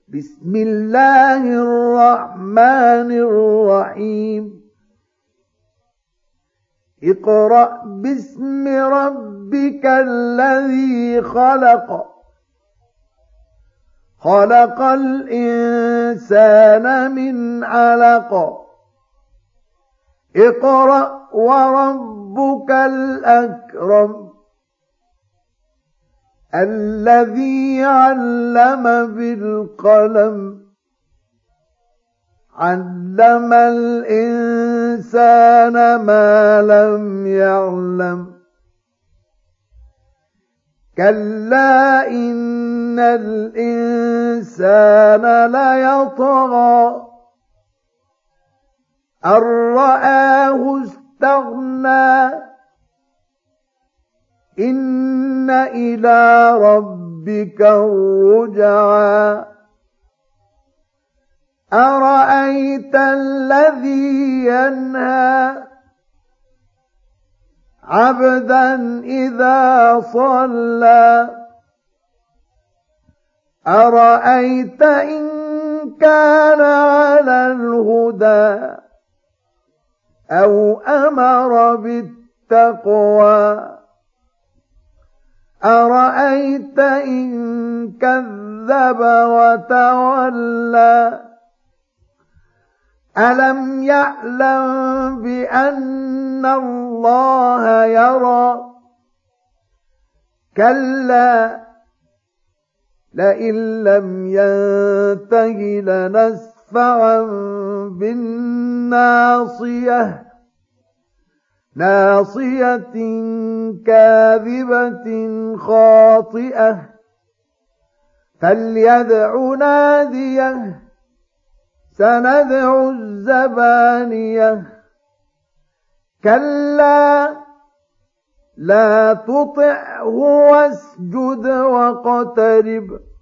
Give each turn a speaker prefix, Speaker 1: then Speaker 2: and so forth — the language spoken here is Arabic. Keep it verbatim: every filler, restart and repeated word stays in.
Speaker 1: بسم الله الرحمن الرحيم اقرأ باسم ربك الذي خلق خلق الإنسان من علق اقرأ وربك الأكرم الذي علم بالقلم علم الإنسان ما لم يعلم كلا إن الإنسان ليطغى أن رآه استغنى إن إلى ربك الرجعى أرأيت الذي ينهى عبدا إذا صلى أرأيت إن كان على الهدى أو أمر بالتقوى أرأيت إن كذب وتولى ألم يعلم بأن الله يرى كلا لئن لم ينته لنسفعا بالناصية ناصية كاذبة خاطئة فليدع ناديه سندع الزبانية كلا لا تطعه واسجد واقترب